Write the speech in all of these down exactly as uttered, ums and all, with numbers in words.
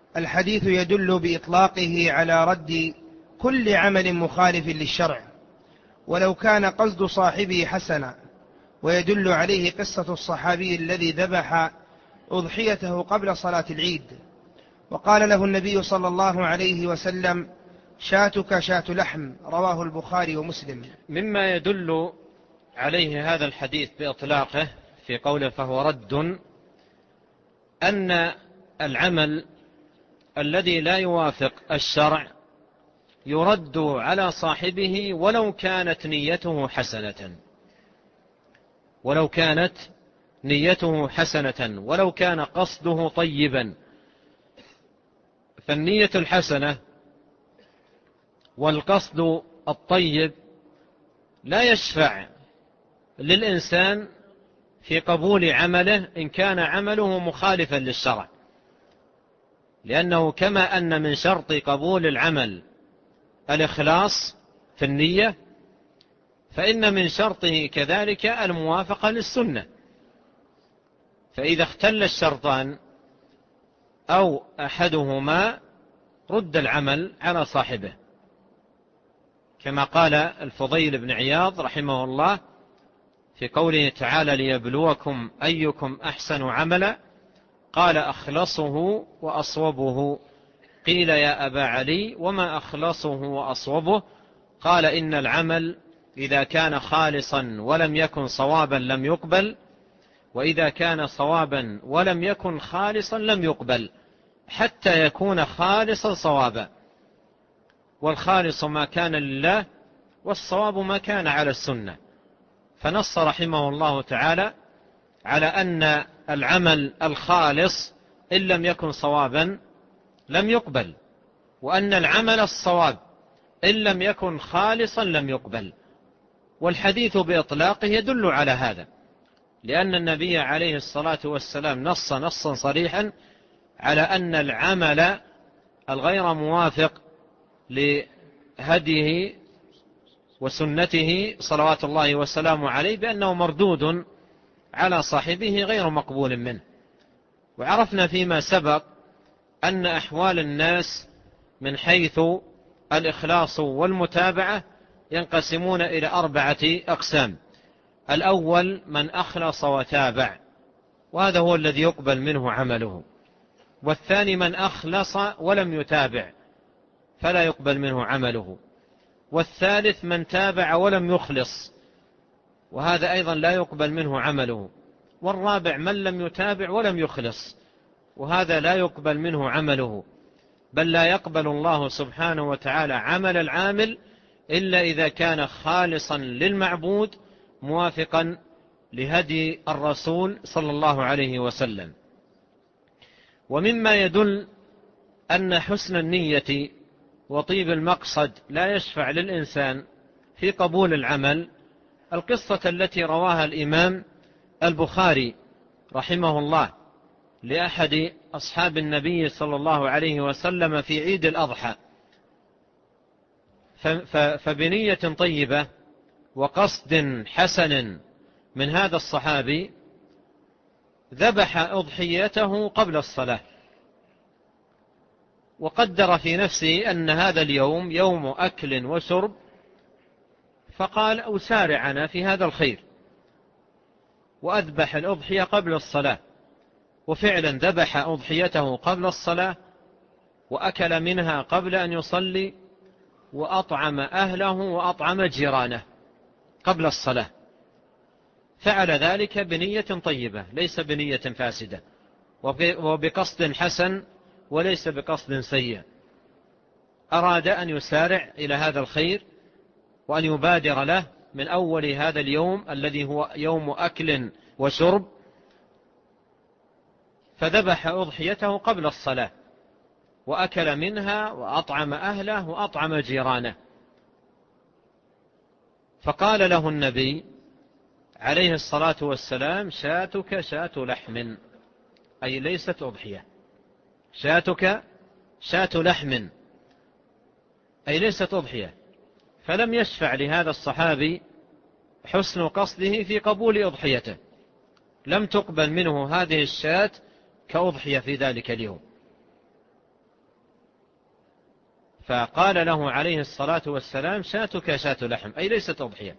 الحديث يدل بإطلاقه على رد كل عمل مخالف للشرع ولو كان قصد صاحبه حسنا، ويدل عليه قصة الصحابي الذي ذبح أضحيته قبل صلاة العيد وقال له النبي صلى الله عليه وسلم: شاتك شات لحم، رواه البخاري ومسلم. مما يدل عليه هذا الحديث بإطلاقه في قوله فهو رد أن العمل الذي لا يوافق الشرع يرد على صاحبه ولو كانت نيته حسنة، ولو كانت نيته حسنة ولو كان قصده طيبا. فالنية الحسنة والقصد الطيب لا يشفع للإنسان في قبول عمله إن كان عمله مخالفا للشرع، لأنه كما أن من شرط قبول العمل الإخلاص في النية، فإن من شرطه كذلك الموافقة للسنة. فإذا اختل الشرطان أو أحدهما رد العمل على صاحبه، كما قال الفضيل بن عياض رحمه الله في قوله تعالى: ليبلوكم أيكم أحسن عملا، قال: أخلصه وأصوبه. قيل: يا أبا علي وما أخلصه وأصوبه؟ قال: إن العمل إذا كان خالصا ولم يكن صوابا لم يقبل، وإذا كان صوابا ولم يكن خالصا لم يقبل، حتى يكون خالصا صوابا. والخالص ما كان لله، والصواب ما كان على السنة. فنص رحمه الله تعالى على أن العمل الخالص إن لم يكن صوابا لم يقبل، وأن العمل الصواب إن لم يكن خالصا لم يقبل. والحديث بإطلاقه يدل على هذا، لأن النبي عليه الصلاة والسلام نص نصا صريحا على أن العمل الغير موافق لهديه وسنته صلوات الله وسلامه عليه بأنه مردود على صاحبه غير مقبول منه. وعرفنا فيما سبق أن أحوال الناس من حيث الإخلاص والمتابعة ينقسمون إلى أربعة أقسام. الأول من أخلص وتابع، وهذا هو الذي يقبل منه عمله. والثاني من أخلص ولم يتابع فلا يقبل منه عمله. والثالث من تابع ولم يخلص، وهذا أيضا لا يقبل منه عمله. والرابع من لم يتابع ولم يخلص، وهذا لا يقبل منه عمله، بل لا يقبل الله سبحانه وتعالى عمل العامل إلا إذا كان خالصا للمعبود موافقا لهدي الرسول صلى الله عليه وسلم. ومما يدل أن حسن النية وطيب المقصد لا يشفع للإنسان في قبول العمل القصة التي رواها الإمام البخاري رحمه الله لأحد أصحاب النبي صلى الله عليه وسلم في عيد الأضحى، فبنية طيبة وقصد حسن من هذا الصحابي ذبح أضحيته قبل الصلاة، وقدر في نفسه أن هذا اليوم يوم أكل وشرب، فقال: أسارع أنا في هذا الخير وأذبح الأضحية قبل الصلاة. وفعلا ذبح أضحيته قبل الصلاة وأكل منها قبل أن يصلي، وأطعم أهله وأطعم جيرانه قبل الصلاة. فعل ذلك بنية طيبة ليس بنية فاسدة، وبقصد حسن وليس بقصد سيء. أراد أن يسارع إلى هذا الخير وأن يبادر له من أول هذا اليوم الذي هو يوم أكل وشرب، فذبح أضحيته قبل الصلاة وأكل منها وأطعم أهله وأطعم جيرانه. فقال له النبي عليه الصلاة والسلام: شاتك شات لحم، أي ليست أضحية. شاتك شات لحم أي ليست أضحية. فلم يشفع لهذا الصحابي حسن قصده في قبول أضحيته، لم تقبل منه هذه الشاة كأضحية في ذلك اليوم. فقال له عليه الصلاة والسلام شاتك شات لحم، أي ليست أضحية.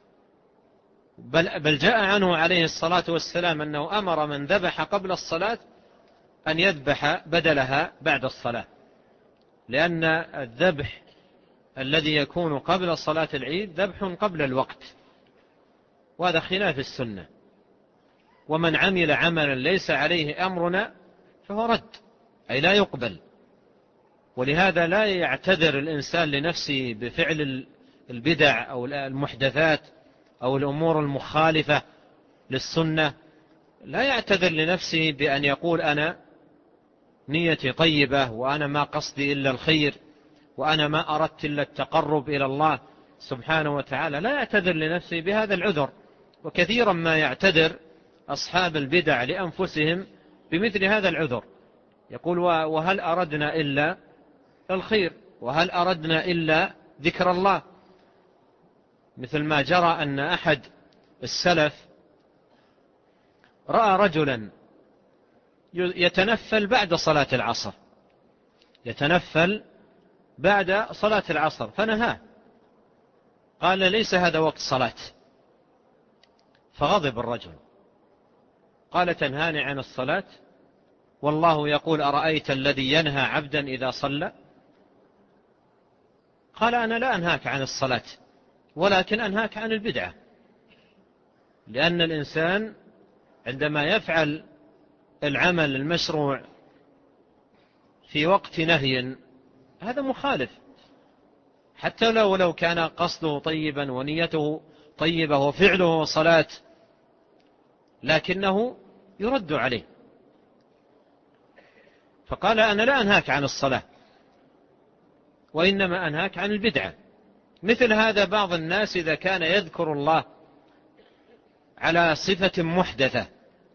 بل, بل جاء عنه عليه الصلاة والسلام أنه أمر من ذبح قبل الصلاة أن يذبح بدلها بعد الصلاة، لأن الذبح الذي يكون قبل صلاة العيد ذبح قبل الوقت، وهذا خلاف السنة. ومن عمل عملا ليس عليه أمرنا فهو رد، أي لا يقبل. ولهذا لا يعتذر الإنسان لنفسه بفعل البدع أو المحدثات أو الأمور المخالفة للسنة، لا يعتذر لنفسه بأن يقول أنا نيتي طيبة وأنا ما قصدي إلا الخير وأنا ما أردت إلا التقرب إلى الله سبحانه وتعالى. لا يعتذر لنفسه بهذا العذر. وكثيرا ما يعتذر أصحاب البدع لأنفسهم بمثل هذا العذر، يقول وهل أردنا إلا الخير، وهل أردنا إلا ذكر الله. مثل ما جرى أن أحد السلف رأى رجلا يتنفل بعد صلاة العصر، يتنفل بعد صلاة العصر، فنهاه، قال ليس هذا وقت صلاة. فغضب الرجل، قال تنهاني عن الصلاة والله يقول أرأيت الذي ينهى عبدا إذا صلى؟ قال أنا لا أنهاك عن الصلاة ولكن أنهاك عن البدعة، لأن الإنسان عندما يفعل العمل المشروع في وقت نهي هذا مخالف، حتى لو لو كان قصده طيبا ونيته طيبة وفعله صلاة، لكنه يرد عليه. فقال أنا لا أنهاك عن الصلاة وإنما أنهاك عن البدعة. مثل هذا بعض الناس إذا كان يذكر الله على صفة محدثة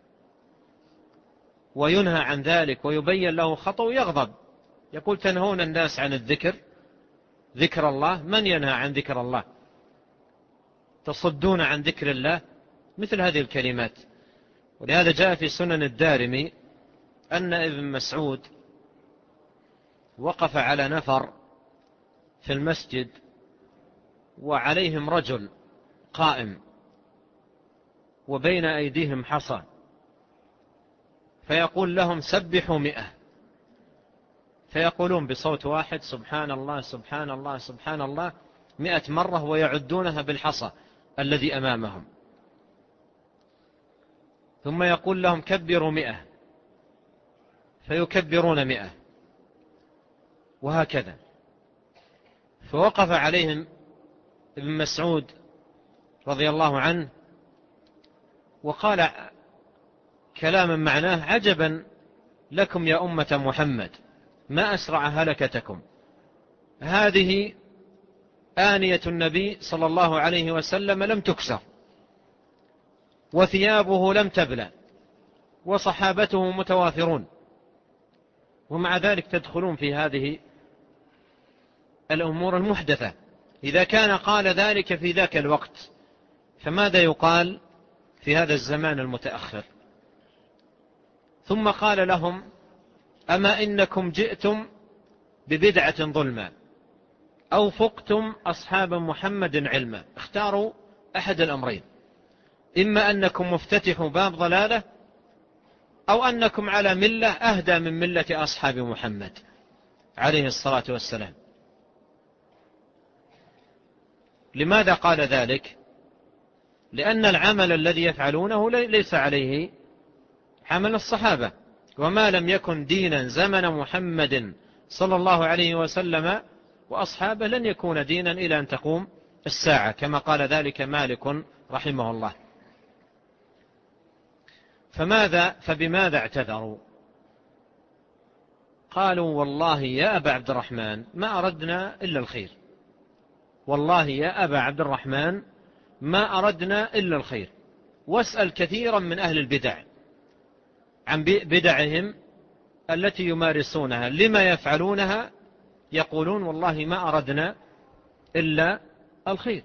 وينهى عن ذلك ويبين له خطأ يغضب، يقول تنهون الناس عن الذكر، ذكر الله، من ينهى عن ذكر الله؟ تصدون عن ذكر الله، مثل هذه الكلمات. ولهذا جاء في سنن الدارمي أن ابن مسعود وقف على نفر في المسجد وعليهم رجل قائم وبين أيديهم حصى، فيقول لهم سبحوا مئة، فيقولون بصوت واحد سبحان الله سبحان الله سبحان الله مئة مرة ويعدونها بالحصى الذي أمامهم، ثم يقول لهم كبروا مئة فيكبرون مئة، وهكذا. فوقف عليهم ابن مسعود رضي الله عنه وقال كلاما معناه عجبا لكم يا أمة محمد ما أسرع هلكتكم، هذه آنية النبي صلى الله عليه وسلم لم تكسر وثيابه لم تبلى وصحابته متوافرون، ومع ذلك تدخلون في هذه الأمور المحدثة. إذا كان قال ذلك في ذاك الوقت فماذا يقال في هذا الزمان المتأخر؟ ثم قال لهم أما إنكم جئتم ببدعة ظلما أو فقتم أصحاب محمد علما، اختاروا أحد الأمرين، إما أنكم مفتتحوا باب ضلالة أو أنكم على ملة أهدى من ملة أصحاب محمد عليه الصلاة والسلام. لماذا قال ذلك؟ لأن العمل الذي يفعلونه ليس عليه عمل الصحابة، وما لم يكن دينا زمن محمد صلى الله عليه وسلم وأصحابه لن يكون دينا إلى أن تقوم الساعة، كما قال ذلك مالك رحمه الله. فماذا فبماذا اعتذروا؟ قالوا والله يا أبا عبد الرحمن ما أردنا إلا الخير، والله يا أبا عبد الرحمن ما أردنا إلا الخير. واسأل كثيرا من أهل البدع عن بدعهم التي يمارسونها لما يفعلونها، يقولون والله ما أردنا إلا الخير.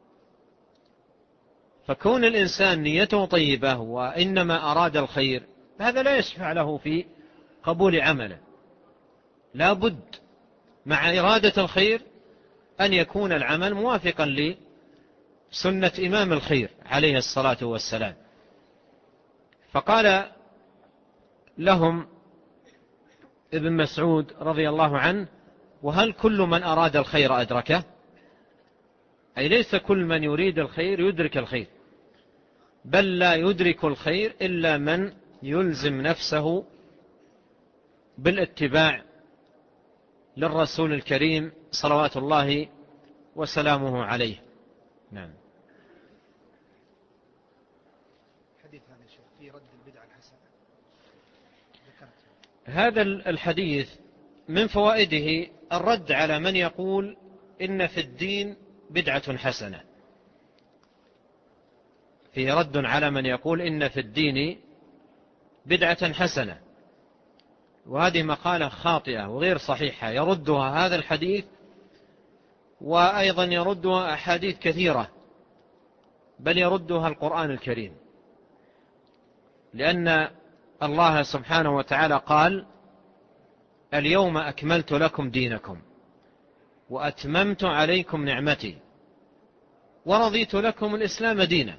فكون الإنسان نيته طيبة وإنما أراد الخير هذا لا يشفع له في قبول عمله، لا بد مع إرادة الخير أن يكون العمل موافقا لسنة إمام الخير عليه الصلاة والسلام. فقال لهم ابن مسعود رضي الله عنه: وهل كل من أراد الخير أدركه؟ أي ليس كل من يريد الخير يدرك الخير، بل لا يدرك الخير إلا من يلزم نفسه بالاتباع للرسول الكريم صلوات الله وسلامه عليه. نعم. حديث هذا الشيخ في رد البدعة الحسنة ذكرت. هذا الحديث من فوائده الرد على من يقول إن في الدين بدعة حسنة، فيه رد على من يقول إن في الدين بدعة حسنة، وهذه مقالة خاطئة وغير صحيحة يردها هذا الحديث، وأيضا يردها أحاديث كثيرة، بل يردها القرآن الكريم، لأن الله سبحانه وتعالى قال: اليوم أكملت لكم دينكم وأتممت عليكم نعمتي ورضيت لكم الإسلام دينا.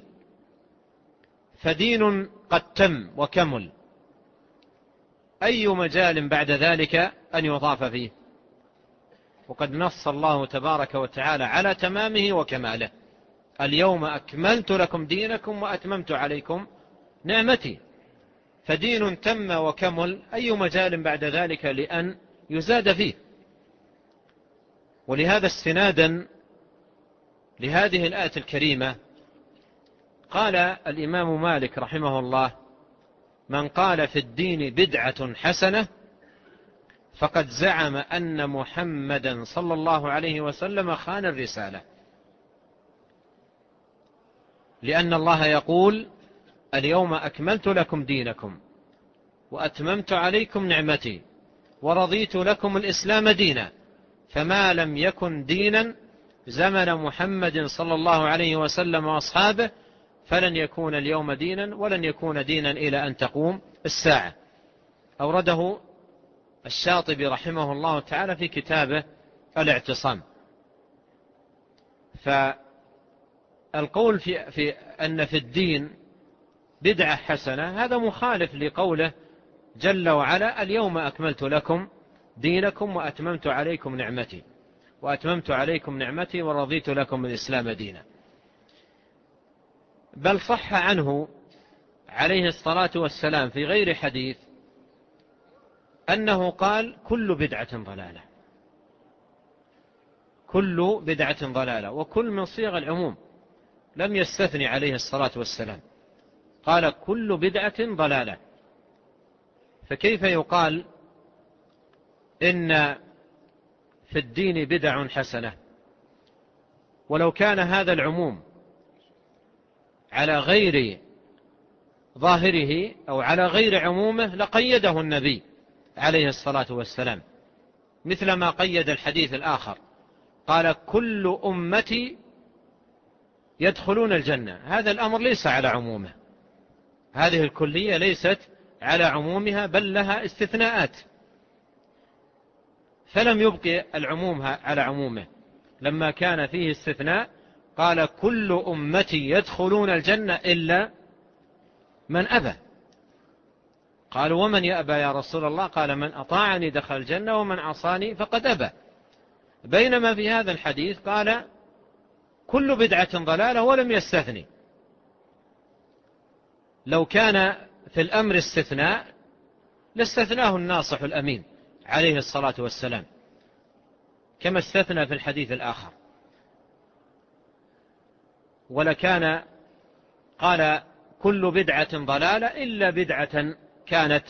فدين قد تم وكمل، أي مجال بعد ذلك أن يضاف فيه؟ وقد نص الله تبارك وتعالى على تمامه وكماله: اليوم أكملت لكم دينكم وأتممت عليكم نعمتي. فدين تم وكمل، أي مجال بعد ذلك لأن يزاد فيه. ولهذا استنادا لهذه الآية الكريمة قال الإمام مالك رحمه الله: من قال في الدين بدعة حسنة فقد زعم أن محمدا صلى الله عليه وسلم خان الرسالة، لأن الله يقول: اليوم أكملت لكم دينكم وأتممت عليكم نعمتي ورضيت لكم الإسلام دينا. فما لم يكن دينا زمن محمد صلى الله عليه وسلم وأصحابه فلن يكون اليوم دينا ولن يكون دينا إلى أن تقوم الساعة. أورده الشاطبي رحمه الله تعالى في كتابه الاعتصام. فالقول في, في أن في الدين بدعة حسنة هذا مخالف لقوله جل وعلا: اليوم أكملت لكم دينكم وأتممت عليكم نعمتي وأتممت عليكم نعمتي ورضيت لكم الإسلام دينا. بل صح عنه عليه الصلاة والسلام في غير حديث أنه قال: كل بدعة ضلالة. كل بدعة ضلالة، وكل من صيغ العموم، لم يستثني عليه الصلاة والسلام، قال: كل بدعة ضلالة. فكيف يقال إن في الدين بدع حسنة؟ ولو كان هذا العموم على غير ظاهره أو على غير عمومه لقيده النبي عليه الصلاة والسلام، مثل ما قيد الحديث الآخر قال: كل أمتي يدخلون الجنة. هذا الأمر ليس على عمومه، هذه الكلية ليست على عمومها بل لها استثناءات، فلم يبقي العموم على عمومه. لما كان فيه استثناء قال: كل أمتي يدخلون الجنة إلا من أبى. قالوا: ومن يأبى يا رسول الله؟ قال: من أطاعني دخل الجنة ومن عصاني فقد أبى. بينما في هذا الحديث قال: كل بدعة ضلالة ولم يستثني. لو كان في الأمر استثناء لاستثناه الناصح الأمين عليه الصلاة والسلام كما استثنى في الحديث الآخر، ولكان قال: كل بدعة ضلالة إلا بدعة كانت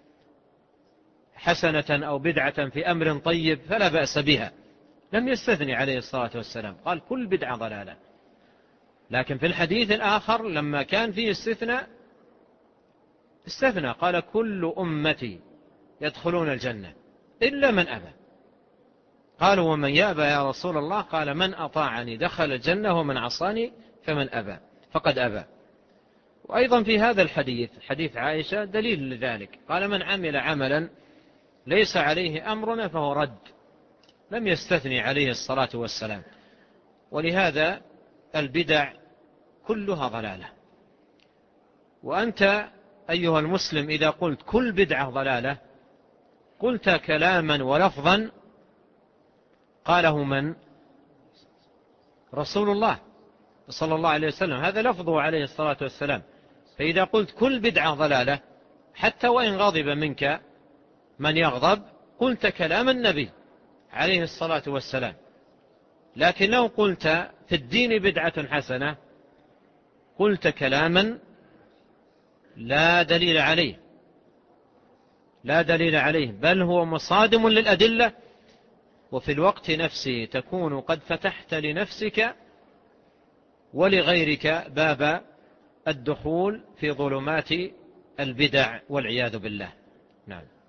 حسنة أو بدعة في أمر طيب فلا بأس بها. لم يستثني عليه الصلاة والسلام، قال: كل بدعة ضلالة. لكن في الحديث الآخر لما كان فيه استثناء استثنى، قال: كل أمتي يدخلون الجنة إلا من أبى. قالوا: ومن يأبى يا رسول الله؟ قال: من أطاعني دخل الجنة ومن عصاني فمن أبى فقد أبى. وأيضا في هذا الحديث حديث عائشة دليل لذلك، قال: من عمل عملا ليس عليه أمرنا فهو رد. لم يستثني عليه الصلاة والسلام. ولهذا البدع كلها ضلالة. وأنت أيها المسلم إذا قلت كل بدعة ضلالة قلت كلاما ولفظا قاله من؟ رسول الله صلى الله عليه وسلم، هذا لفظه عليه الصلاة والسلام. فإذا قلت كل بدعة ضلالة حتى وإن غضب منك من يغضب قلت كلام النبي عليه الصلاة والسلام. لكن لو قلت في الدين بدعة حسنة قلت كلاما لا دليل عليه، لا دليل عليه، بل هو مصادم للأدلة، وفي الوقت نفسه تكون قد فتحت لنفسك ولغيرك باب الدخول في ظلمات البدع والعياذ بالله. نعم.